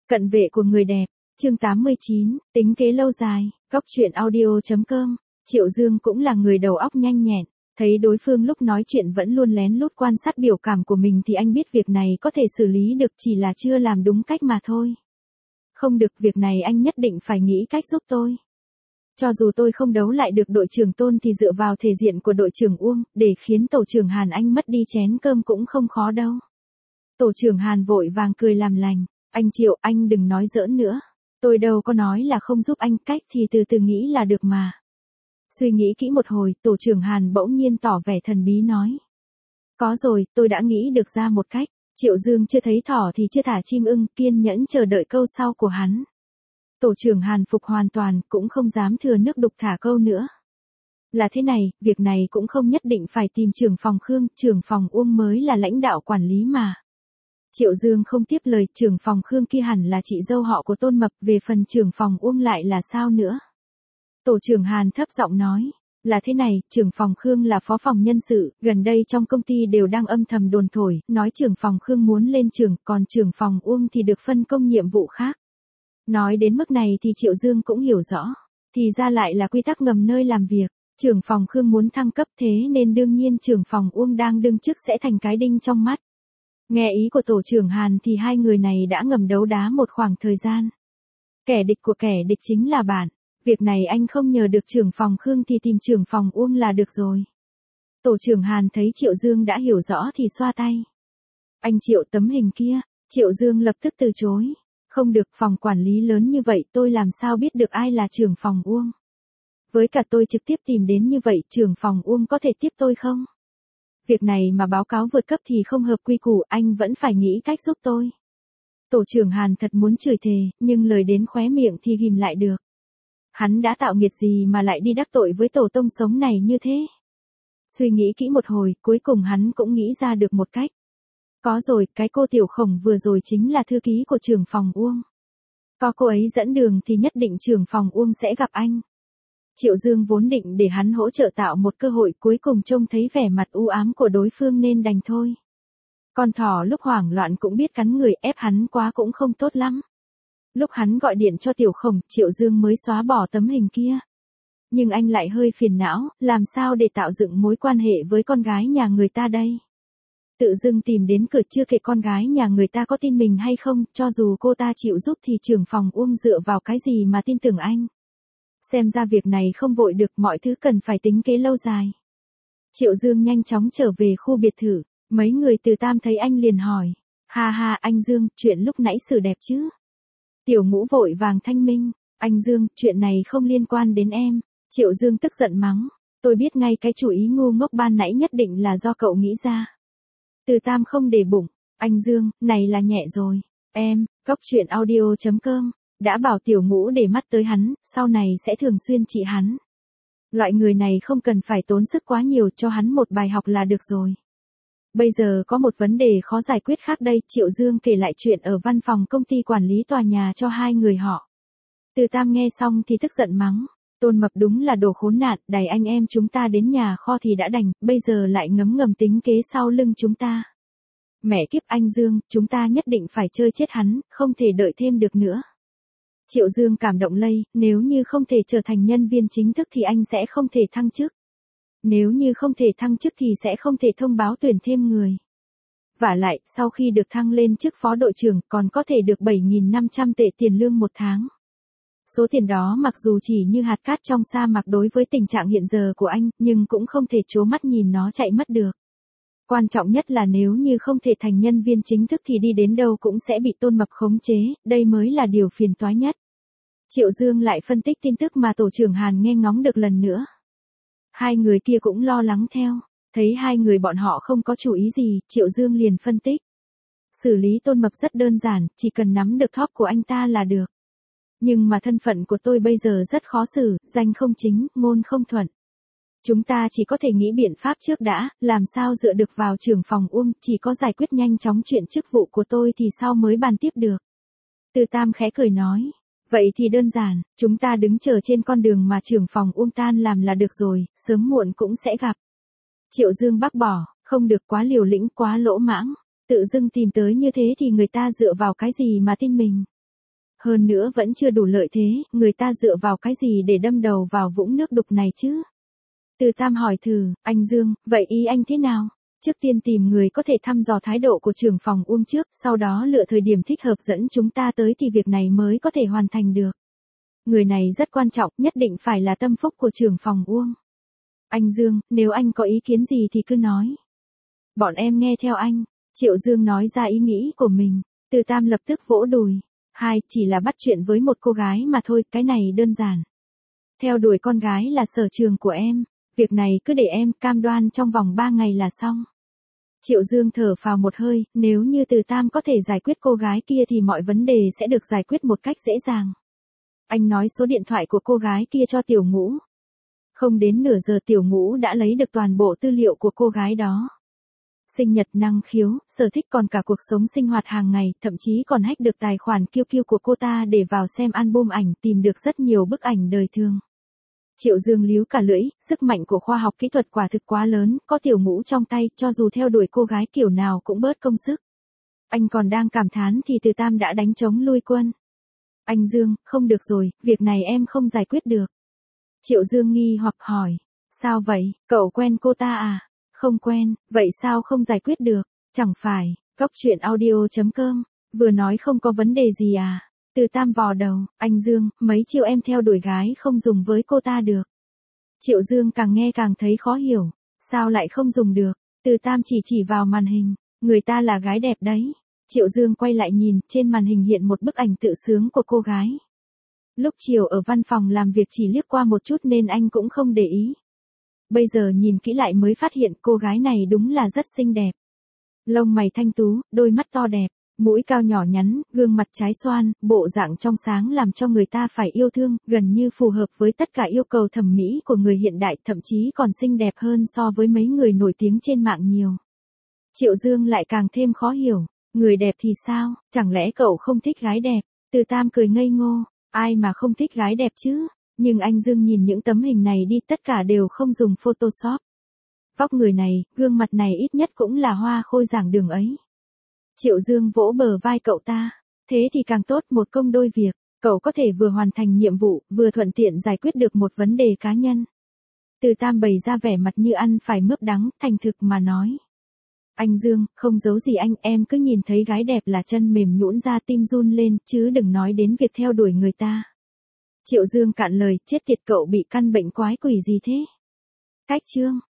Cận vệ của người đẹp, chương 89, tính kế lâu dài, góc truyện audio.com. Triệu Dương cũng là người đầu óc nhanh nhẹn, thấy đối phương lúc nói chuyện vẫn luôn lén lút quan sát biểu cảm của mình thì anh biết việc này có thể xử lý được, chỉ là chưa làm đúng cách mà thôi. Không được, việc này anh nhất định phải nghĩ cách giúp tôi. Cho dù tôi không đấu lại được đội trưởng Tôn thì dựa vào thể diện của đội trưởng Uông, để khiến tổ trưởng Hàn anh mất đi chén cơm cũng không khó đâu. Tổ trưởng Hàn vội vàng cười làm lành, anh Triệu, anh đừng nói giỡn nữa. Tôi đâu có nói là không giúp anh, cách thì từ từ nghĩ là được mà. Suy nghĩ kỹ một hồi, tổ trưởng Hàn bỗng nhiên tỏ vẻ thần bí nói. Có rồi, tôi đã nghĩ được ra một cách. Triệu Dương chưa thấy thỏ thì chưa thả chim ưng, kiên nhẫn chờ đợi câu sau của hắn. Tổ trưởng Hàn phục hoàn toàn, cũng không dám thừa nước đục thả câu nữa. Là thế này, việc này cũng không nhất định phải tìm trưởng phòng Khương, trưởng phòng Uông mới là lãnh đạo quản lý mà. Triệu Dương không tiếp lời, trưởng phòng Khương kia hẳn là chị dâu họ của Tôn Mập, về phần trưởng phòng Uông lại là sao nữa? Tổ trưởng Hàn thấp giọng nói, là thế này, trưởng phòng Khương là phó phòng nhân sự, gần đây trong công ty đều đang âm thầm đồn thổi, nói trưởng phòng Khương muốn lên trưởng, còn trưởng phòng Uông thì được phân công nhiệm vụ khác. Nói đến mức này thì Triệu Dương cũng hiểu rõ, thì ra lại là quy tắc ngầm nơi làm việc, trưởng phòng Khương muốn thăng cấp, thế nên đương nhiên trưởng phòng Uông đang đương chức sẽ thành cái đinh trong mắt. Nghe ý của tổ trưởng Hàn thì hai người này đã ngầm đấu đá một khoảng thời gian. Kẻ địch của kẻ địch chính là bạn. Việc này anh không nhờ được trưởng phòng Khương thì tìm trưởng phòng Uông là được rồi. Tổ trưởng Hàn thấy Triệu Dương đã hiểu rõ thì xoa tay. Anh Triệu, tấm hình kia. Triệu Dương lập tức từ chối. Không được, phòng quản lý lớn như vậy tôi làm sao biết được ai là trưởng phòng Uông. Với cả tôi trực tiếp tìm đến như vậy, trưởng phòng Uông có thể tiếp tôi không? Việc này mà báo cáo vượt cấp thì không hợp quy củ, anh vẫn phải nghĩ cách giúp tôi. Tổ trưởng Hàn thật muốn chửi thề, nhưng lời đến khóe miệng thì ghim lại được. Hắn đã tạo nghiệt gì mà lại đi đắc tội với tổ tông sống này như thế? Suy nghĩ kỹ một hồi, cuối cùng hắn cũng nghĩ ra được một cách. Có rồi, cái cô Tiểu Khổng vừa rồi chính là thư ký của trưởng phòng Uông. Có cô ấy dẫn đường thì nhất định trưởng phòng Uông sẽ gặp anh. Triệu Dương vốn định để hắn hỗ trợ tạo một cơ hội, cuối cùng trông thấy vẻ mặt u ám của đối phương nên đành thôi. Con thỏ lúc hoảng loạn cũng biết cắn người, ép hắn quá cũng không tốt lắm. Lúc hắn gọi điện cho Tiểu Khổng, Triệu Dương mới xóa bỏ tấm hình kia. Nhưng anh lại hơi phiền não, làm sao để tạo dựng mối quan hệ với con gái nhà người ta đây? Tự dưng tìm đến cửa, chưa kể con gái nhà người ta có tin mình hay không, cho dù cô ta chịu giúp thì trưởng phòng Uông dựa vào cái gì mà tin tưởng anh? Xem ra việc này không vội được, mọi thứ cần phải tính kế lâu dài. Triệu Dương nhanh chóng trở về khu biệt thự, mấy người từ Tam thấy anh liền hỏi. Ha ha, anh Dương, chuyện lúc nãy xử đẹp chứ? Tiểu Ngũ vội vàng thanh minh, anh Dương, chuyện này không liên quan đến em. Triệu Dương tức giận mắng, tôi biết ngay cái chủ ý ngu ngốc ban nãy nhất định là do cậu nghĩ ra. Từ Tam không để bụng, anh Dương, này là nhẹ rồi. Em, góc truyện audio.com, đã bảo Tiểu Ngũ để mắt tới hắn, sau này sẽ thường xuyên trị hắn. Loại người này không cần phải tốn sức quá nhiều, cho hắn một bài học là được rồi. Bây giờ có một vấn đề khó giải quyết khác đây, Triệu Dương kể lại chuyện ở văn phòng công ty quản lý tòa nhà cho hai người họ. Từ Tam nghe xong thì tức giận mắng, Tôn Mập đúng là đồ khốn nạn, đẩy anh em chúng ta đến nhà kho thì đã đành, bây giờ lại ngấm ngầm tính kế sau lưng chúng ta. Mẹ kiếp, anh Dương, chúng ta nhất định phải chơi chết hắn, không thể đợi thêm được nữa. Triệu Dương cảm động lây, nếu như không thể trở thành nhân viên chính thức thì anh sẽ không thể thăng chức. Nếu như không thể thăng chức thì sẽ không thể thông báo tuyển thêm người. Vả lại, sau khi được thăng lên chức phó đội trưởng còn có thể được 7.500 tệ tiền lương một tháng. Số tiền đó mặc dù chỉ như hạt cát trong sa mạc đối với tình trạng hiện giờ của anh, nhưng cũng không thể trố mắt nhìn nó chạy mất được. Quan trọng nhất là nếu như không thể thành nhân viên chính thức thì đi đến đâu cũng sẽ bị Tôn Mập khống chế, đây mới là điều phiền toái nhất. Triệu Dương lại phân tích tin tức mà tổ trưởng Hàn nghe ngóng được lần nữa. Hai người kia cũng lo lắng theo, thấy hai người bọn họ không có chủ ý gì, Triệu Dương liền phân tích. Xử lý Tôn Mập rất đơn giản, chỉ cần nắm được top của anh ta là được. Nhưng mà thân phận của tôi bây giờ rất khó xử, danh không chính, ngôn không thuận. Chúng ta chỉ có thể nghĩ biện pháp trước đã, làm sao dựa được vào trưởng phòng Uông, chỉ có giải quyết nhanh chóng chuyện chức vụ của tôi thì sau mới bàn tiếp được. Từ Tam khẽ cười nói, vậy thì đơn giản, chúng ta đứng chờ trên con đường mà trưởng phòng Uông tan làm là được rồi, sớm muộn cũng sẽ gặp. Triệu Dương bác bỏ, không được, quá liều lĩnh, quá lỗ mãng, tự dưng tìm tới như thế thì người ta dựa vào cái gì mà tin mình. Hơn nữa vẫn chưa đủ lợi thế, người ta dựa vào cái gì để đâm đầu vào vũng nước đục này chứ? Từ Tam hỏi thử, anh Dương, vậy ý anh thế nào? Trước tiên tìm người có thể thăm dò thái độ của trưởng phòng Uông trước, sau đó lựa thời điểm thích hợp dẫn chúng ta tới thì việc này mới có thể hoàn thành được. Người này rất quan trọng, nhất định phải là tâm phúc của trưởng phòng Uông. Anh Dương, nếu anh có ý kiến gì thì cứ nói. Bọn em nghe theo anh. Triệu Dương nói ra ý nghĩ của mình. Từ Tam lập tức vỗ đùi. Chỉ là bắt chuyện với một cô gái mà thôi, cái này đơn giản. Theo đuổi con gái là sở trường của em. Việc này cứ để em cam đoan trong vòng 3 ngày là xong. Triệu Dương thở phào một hơi, nếu như Từ Tam có thể giải quyết cô gái kia thì mọi vấn đề sẽ được giải quyết một cách dễ dàng. Anh nói số điện thoại của cô gái kia cho Tiểu Ngũ. Không đến nửa giờ Tiểu Ngũ đã lấy được toàn bộ tư liệu của cô gái đó. Sinh nhật, năng khiếu, sở thích còn cả cuộc sống sinh hoạt hàng ngày, thậm chí còn hack được tài khoản QQ của cô ta để vào xem album ảnh, tìm được rất nhiều bức ảnh đời thường. Triệu Dương líu cả lưỡi, sức mạnh của khoa học kỹ thuật quả thực quá lớn, có Tiểu Ngũ trong tay, cho dù theo đuổi cô gái kiểu nào cũng bớt công sức. Anh còn đang cảm thán thì Từ Tam đã đánh trống lui quân. Anh Dương, không được rồi, việc này em không giải quyết được. Triệu Dương nghi hoặc hỏi, sao vậy, cậu quen cô ta à? Không quen, vậy sao không giải quyết được? Chẳng phải, coctruyện.audio.com, vừa nói không có vấn đề gì à? Từ Tam vò đầu, anh Dương, mấy chiêu em theo đuổi gái không dùng với cô ta được. Triệu Dương càng nghe càng thấy khó hiểu, sao lại không dùng được? Từ Tam chỉ vào màn hình, người ta là gái đẹp đấy. Triệu Dương quay lại nhìn, trên màn hình hiện một bức ảnh tự sướng của cô gái. Lúc chiều ở văn phòng làm việc chỉ liếc qua một chút nên anh cũng không để ý. Bây giờ nhìn kỹ lại mới phát hiện cô gái này đúng là rất xinh đẹp. Lông mày thanh tú, đôi mắt to đẹp, mũi cao nhỏ nhắn, gương mặt trái xoan, bộ dạng trong sáng làm cho người ta phải yêu thương, gần như phù hợp với tất cả yêu cầu thẩm mỹ của người hiện đại, thậm chí còn xinh đẹp hơn so với mấy người nổi tiếng trên mạng nhiều. Triệu Dương lại càng thêm khó hiểu, người đẹp thì sao, chẳng lẽ cậu không thích gái đẹp? Từ Tam cười ngây ngô, ai mà không thích gái đẹp chứ? Nhưng anh Dương nhìn những tấm hình này đi, tất cả đều không dùng Photoshop. Vóc người này, gương mặt này ít nhất cũng là hoa khôi giảng đường ấy. Triệu Dương vỗ bờ vai cậu ta. Thế thì càng tốt, một công đôi việc. Cậu có thể vừa hoàn thành nhiệm vụ, vừa thuận tiện giải quyết được một vấn đề cá nhân. Từ Tam bày ra vẻ mặt như ăn phải mướp đắng, thành thực mà nói. Anh Dương, không giấu gì anh, em cứ nhìn thấy gái đẹp là chân mềm nhũn ra tim run lên, chứ đừng nói đến việc theo đuổi người ta. Triệu Dương cạn lời, chết tiệt, cậu bị căn bệnh quái quỷ gì thế? Cách chương